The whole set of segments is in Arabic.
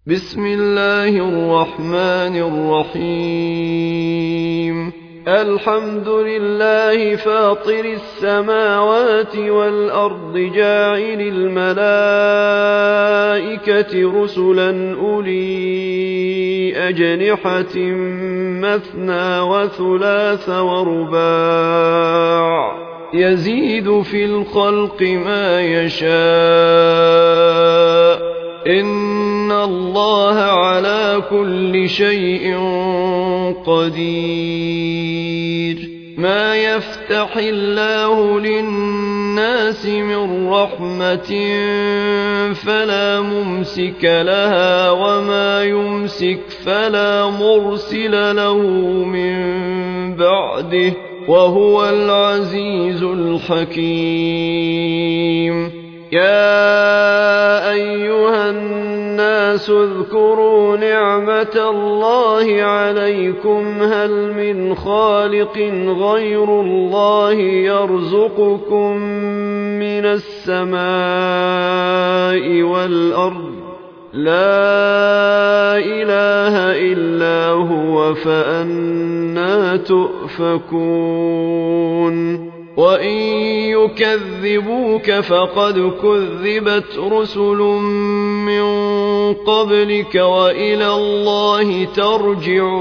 بسم الله الرحمن الرحيم الحمد لله فاطر السماوات والأرض جاعل الملائكة رسلا أولي أجنحة مثنى وثلاث ورباع يزيد في الخلق ما يشاء إن الله على كل شيء قدير ما يفتح الله للناس من رحمة فلا ممسك لها وما يمسك فلا مرسل له من بعده وهو العزيز الحكيم يا أيها الناس اذكروا نعمة الله عليكم هل من خالق غير الله يرزقكم من السماء والأرض لا إله إلا هو فأنى تؤفكون وإن يكذبوك فقد كذبت رسل من قبلك وإلى الله ترجع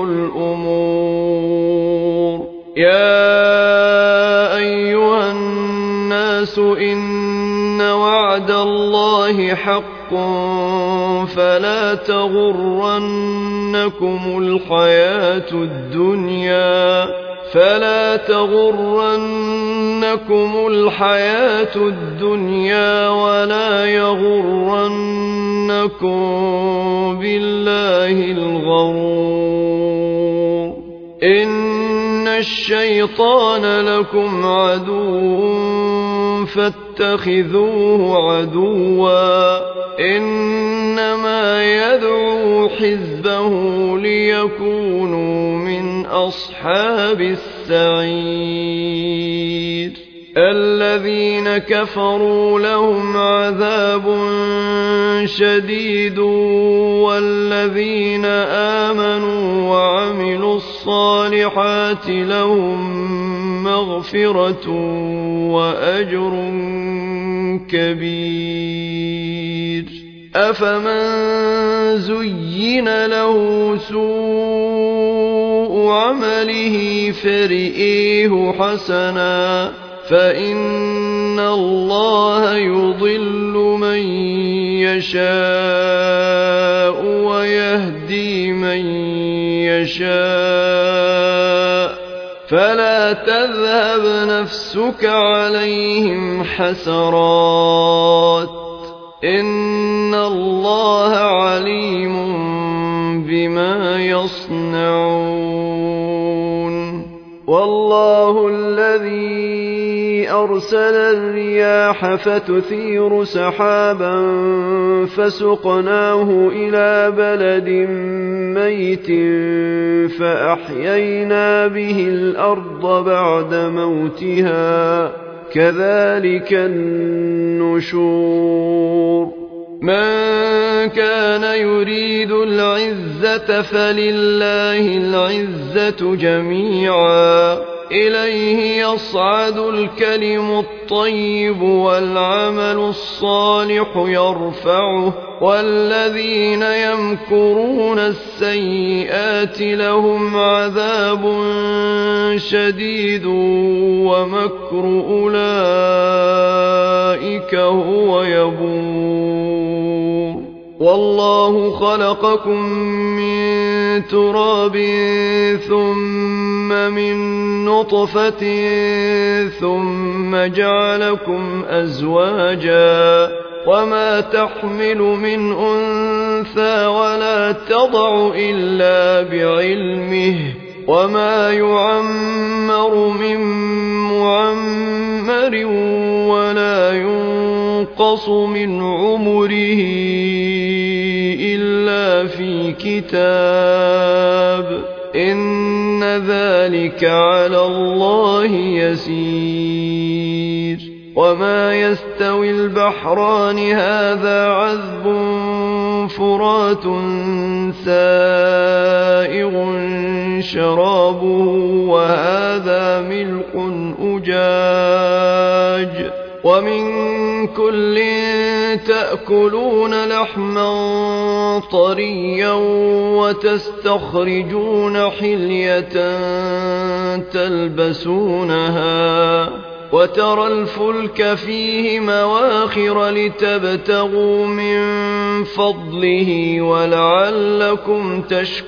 الأمور يا أيها الناس إن وعد الله حق فلا تغرنكم الحياة الدنيا ولا يغرنكم بالله الغرور إن الشيطان لكم عدو فاتخذوه عدوا إنما يدعو حزبه ليكونوا من أصحاب السعير الذين كفروا لهم عذاب شديد والذين آمنوا وعملوا الصالحات لهم مغفرة وأجر كبير أفمن زين له سوء عمله فرئيه حسنا فإن الله يضل من يشاء ويهدي من يشاء فلا تذهب نفسك عليهم حسرات إن الله عليم بما يصنعون والله الذي أرسل الرياح فتثير سحابا فسقناه إلى بلد ميت فأحيينا به الأرض بعد موتها كذلك النشور من كان يريد العزة فلله العزة جميعا إليه يصعد الكلم الطيب والعمل الصالح يرفعه والذين يمكرون السيئات لهم عذاب شديد ومكر أولئك هو يبور والله خلقكم من تراب ثم من نطفة ثم جعلكم أزواجا وما تحمل من أنثى ولا تضع إلا بعلمه وما يعمر من معمر ولا ينقص من عمره إلا في كتاب إن ذلك على الله يسير وما يستوي البحران هذا عذب فرات سائغ شرابه وهذا ملح أجاج ومن كل تأكلون لحما طريا وتستخرجون حلية تلبسونها وترى الفلك فيه مواخر لتبتغوا من فضله ولعلكم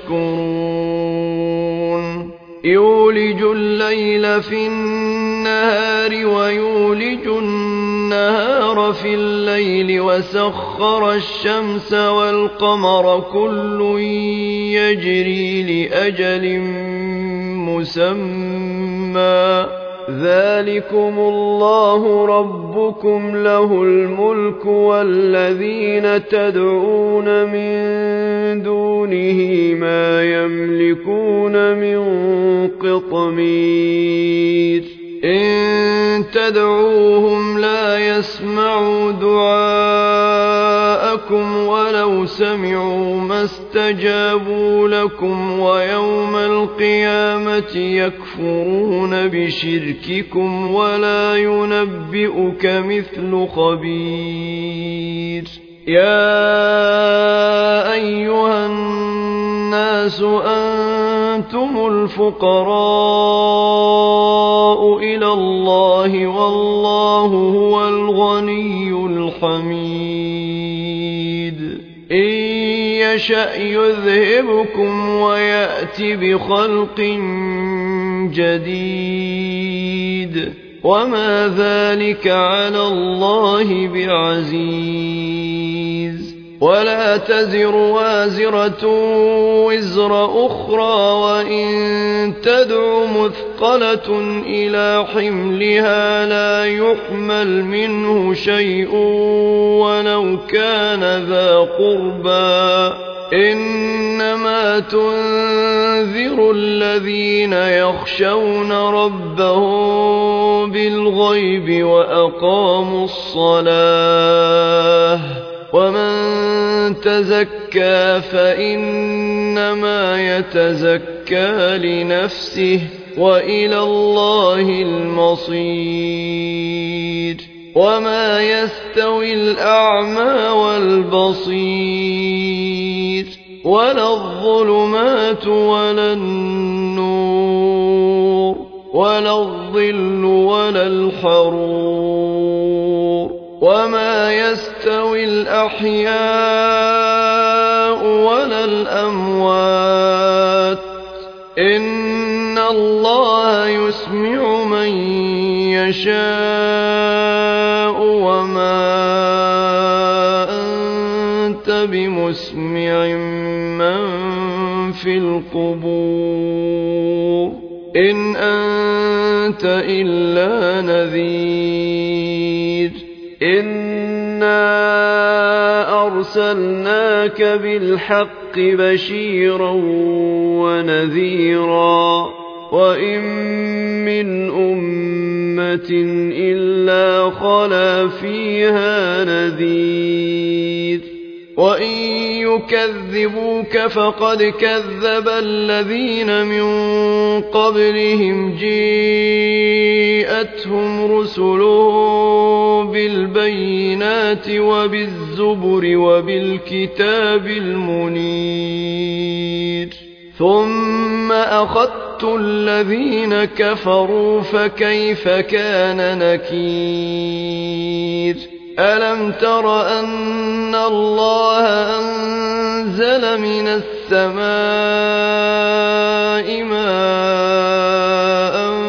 تشكرون يولج الليل في النهار ويولج النهار في الليل وسخر الشمس والقمر كل يجري لأجل مسمى ذلكم الله ربكم له الملك والذين تدعون من دونه ما يملكون من قطمير إن تدعوهم لا يسمعوا دعاءكم ولو سمعوا ما استجابوا لكم ويوم القيامة يكفرون بشرككم ولا ينبئك مثل خبير يا أيها الناس أنتم الفقراء إلى الله والله هو الغني الحميد إن يشأ يذهبكم ويأت بخلق جديد وما ذلك على الله بعزيز ولا تزر وازرة وزر أخرى وإن تدع مثقلة إلى حملها لا يحمل منه شيء ولو كان ذا قربى إنما تنذر الذين يخشون ربهم بالغيب وأقاموا الصلاة ومن تزكى فإنما يتزكى لنفسه وإلى الله المصير وما يستوي الأعمى والبصير ولا الظلمات ولا النور ولا الظل ولا الحرور وما يستوي الأحياء ولا الأموات إن الله يسمع من يشاء وما أنت بمسمع من في القبور إن أنت إلا نذير إنا أرسلناك بالحق بشيرا ونذيرا وإن من أمة إلا خلا فيها نذير وإن يكذبوك فقد كذب الذين من قبلهم جاءتهم رسلهم بالبينات وبالزبر وبالكتاب المنير ثم أخذت الذين كفروا فكيف كان نكير ألم تر أن الله أنزل من السماء ماء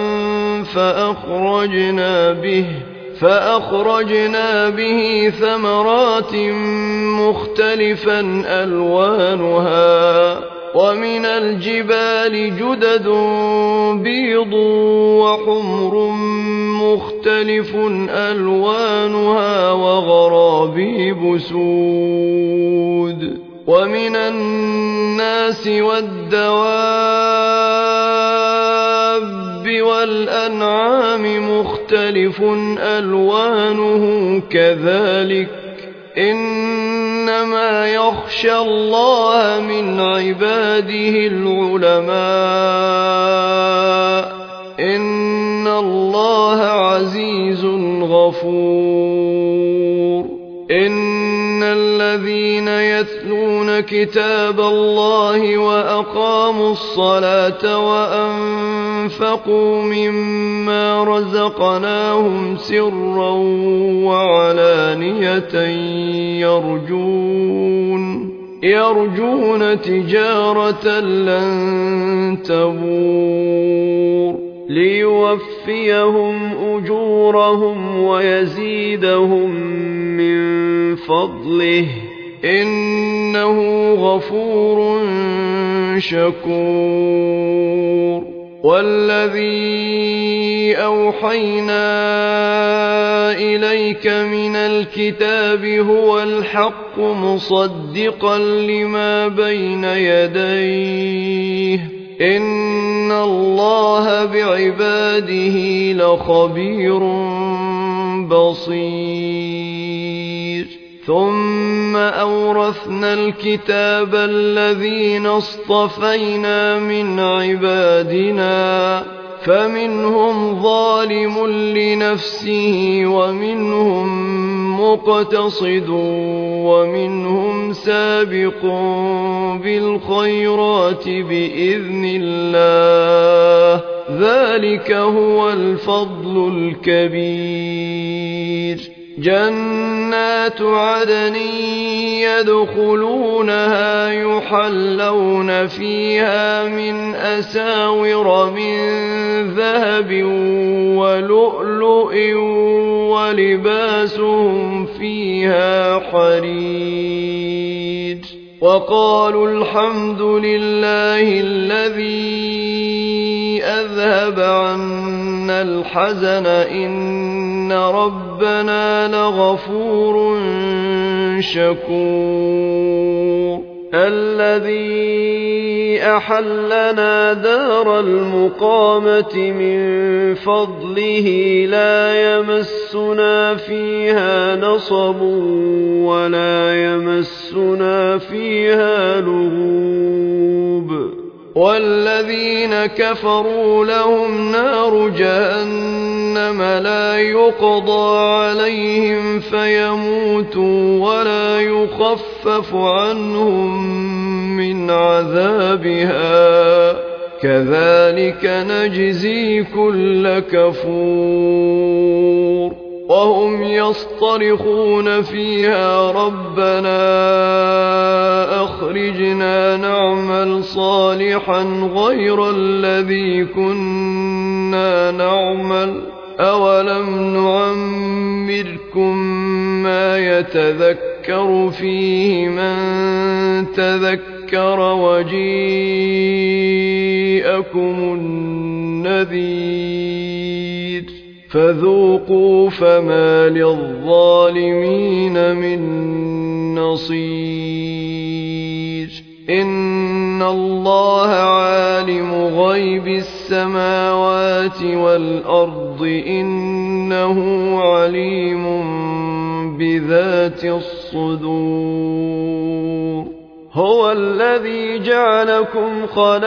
فأخرجنا به ثمرات مختلفا ألوانها ومن الجبال جدد بيض وحمر مختلف ألوانها وغرابيب سود ومن الناس والدواب والأنعام مختلف ألوانه كذلك إنما إنما يخشى الله من عباده العلماء إن الله عزيز غفور إن الذين يتلون كتاب الله وأقاموا الصلاة وأنفقوا مما رزقناهم سرا وعلانية يرجون تجارة لن تبور ليوفيهم أجورهم ويزيدهم من فضله إنه غفور شكور والذي أوحينا إليك من الكتاب هو الحق مصدقا لما بين يديه إن الله بعباده لخبير بصير ثم أورثنا الكتاب الذين اصطفينا من عبادنا فمنهم ظالم لنفسه ومنهم مقتصد ومنهم سابق بالخيرات بإذن الله ذلك هو الفضل الكبير جنات عدن يدخلونها يحلون فيها من أساور من ذهب ولؤلؤ ولباسهم فيها حرير وقالوا الحمد لله الذي أذهب عنا الحزن إن ربنا لغفور شكور الذي أحلنا دار المقامة من فضله لا يمسنا فيها نصب ولا يمسنا فيها لغوب والذين كفروا لهم نار جهنم لا يقضى عليهم فيموتوا ولا يخفف عنهم من عذابها كذلك نجزي كل كفور وهم يصطرخون فيها ربنا أخرجنا نعمل صالحا غير الذي كنا نعمل أولم نعمركم ما يتذكر فيه من تذكر وجيءكم النذير فذوقوا فما للظالمين من نصير إن الله عالم غيب السماوات والأرض إنه عليم بذات الصدور هو الذي جعلكم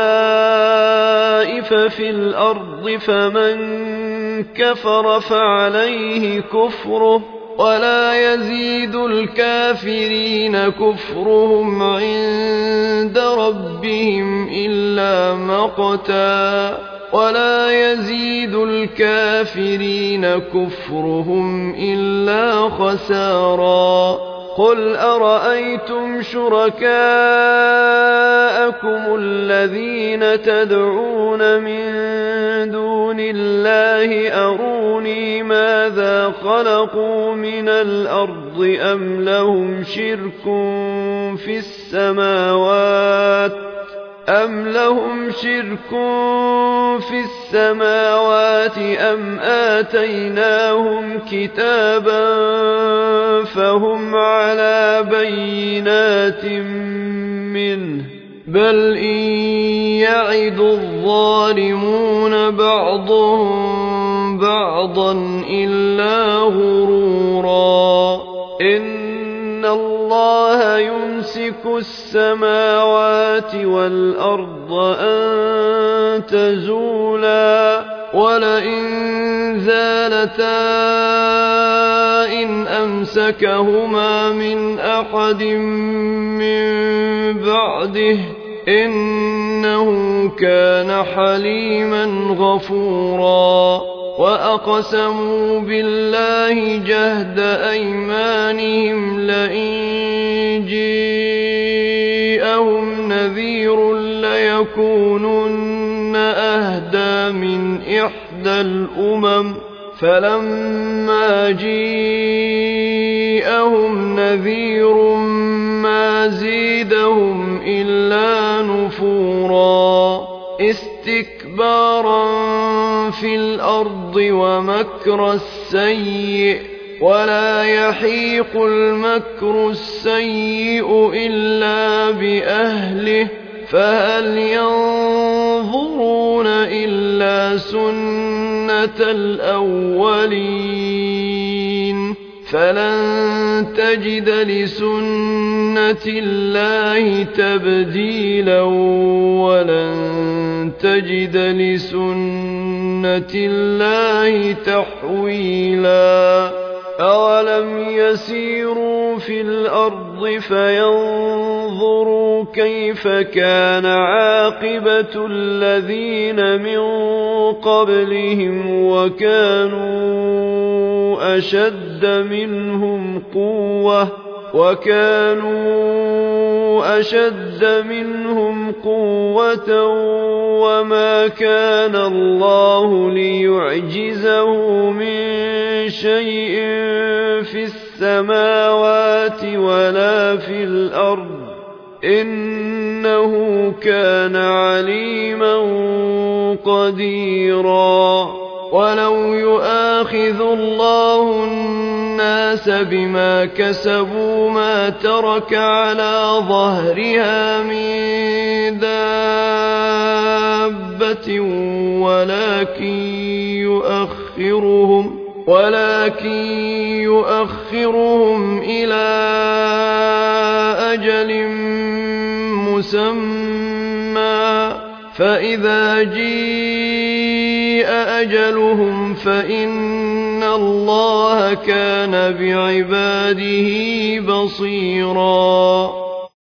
خلائف في الأرض فمن كفر فعليه كفره ولا يزيد الكافرين كفرهم عند ربهم إلا مقتا ولا يزيد الكافرين كفرهم إلا خسارا قل أرأيتم شركاءكم الذين تدعون من دون الله أروني ماذا خلقوا من الأرض أم لهم شرك في السماوات أم آتيناهم كتابا فهم على بينات منه بل إن يعد الظالمون بعضهم بعضا إلا غرورا إن الله ما يمسك السماوات والأرض أن تزولا ولئن زالتا إن أمسكهما من أحد من بعده إنه كان حليما غفورا وأقسموا بالله جهد أيمانهم لئن جاءهم نذير ليكونن أهدى من إحدى الأمم فلما جاءهم نذير ما زيدهم إلا نفورا استكبارا في الأرض ومكر السيء ولا يحيق المكر السيء إلا بأهله فهل ينظرون إلا سنة الأولين فلن تجد لسنة الله تبديلا ولن تجد لسنة الله تحويلا أولم يسيروا في الأرض فينظروا كيف كان عاقبة الذين من قبلهم وكانوا أشد منهم قوة وما كان الله ليعجزه من شيء في السماوات ولا في الأرض إنه كان عليما قديرا ولو يؤاخذ الله الناس بما كسبوا ما ترك على ظهرها من دابة ولكن يؤخرهم إلى أجل مسمى فإذا جاء أجلهم فإن الله كان بعباده بصيرا